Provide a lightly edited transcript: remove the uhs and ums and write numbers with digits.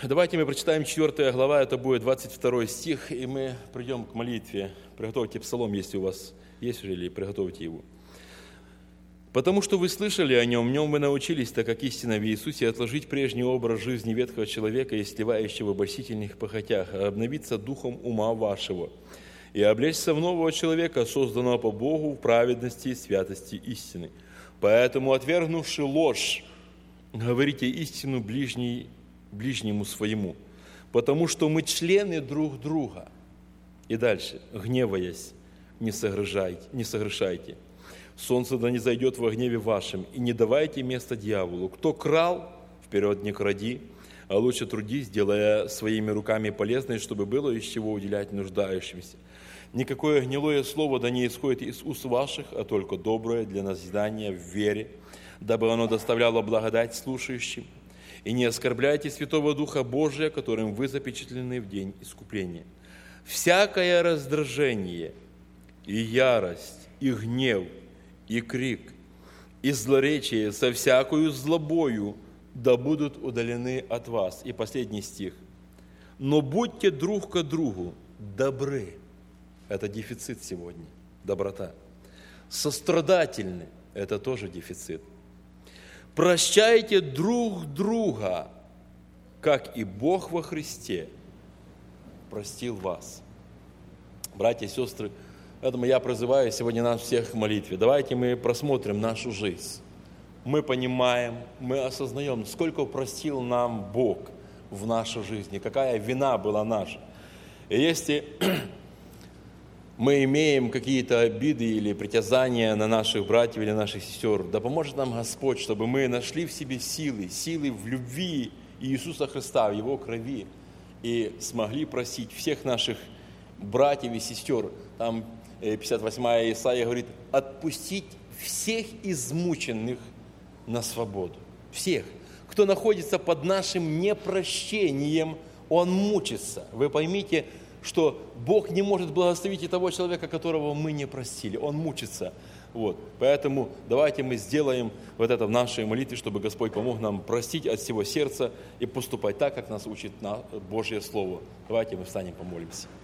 Давайте мы прочитаем 4 глава, это будет 22 стих, и мы придем к молитве. Приготовьте псалом, если у вас есть уже, или приготовьте его. «Потому что вы слышали о нем, в нем вы научились, так как истина в Иисусе, отложить прежний образ жизни ветхого человека и сливающего в обольстительных похотях, а обновиться духом ума вашего, и облечься в нового человека, созданного по Богу в праведности и святости истины. Поэтому, отвергнувши ложь, говорите истину ближнему своему, потому что мы члены друг друга». И дальше. «Гневаясь, не согрешайте. Солнце да не зайдет во гневе вашем, и не давайте место дьяволу. Кто крал, вперед не кради, а лучше трудись, делая своими руками полезное, чтобы было из чего уделять нуждающимся. Никакое гнилое слово да не исходит из уст ваших, а только доброе для назидания в вере, дабы оно доставляло благодать слушающим. И не оскорбляйте Святого Духа Божия, которым вы запечатлены в день искупления. Всякое раздражение и ярость, и гнев, и крик, и злоречие со всякою злобою да будут удалены от вас». И последний стих. «Но будьте друг к другу добры». Это дефицит сегодня, доброта. «Сострадательны». Это тоже дефицит. «Прощайте друг друга, как и Бог во Христе простил вас». Братья и сестры, поэтому я призываю сегодня нас всех к молитве. Давайте мы просмотрим нашу жизнь. Мы понимаем, мы осознаем, сколько простил нам Бог в нашей жизни, какая вина была наша. И если мы имеем какие-то обиды или притязания на наших братьев или наших сестер, да поможет нам Господь, чтобы мы нашли в себе силы в любви Иисуса Христа, в Его крови, и смогли просить всех наших братьев и сестер. Там 58-я Исаия говорит: отпустить всех измученных на свободу. Всех. Кто находится под нашим непрощением, он мучится. Вы поймите, что Бог не может благословить и того человека, которого мы не простили. Он мучится. Вот. Поэтому давайте мы сделаем вот это в нашей молитве, чтобы Господь помог нам простить от всего сердца и поступать так, как нас учит Божье Слово. Давайте мы встанем, помолимся.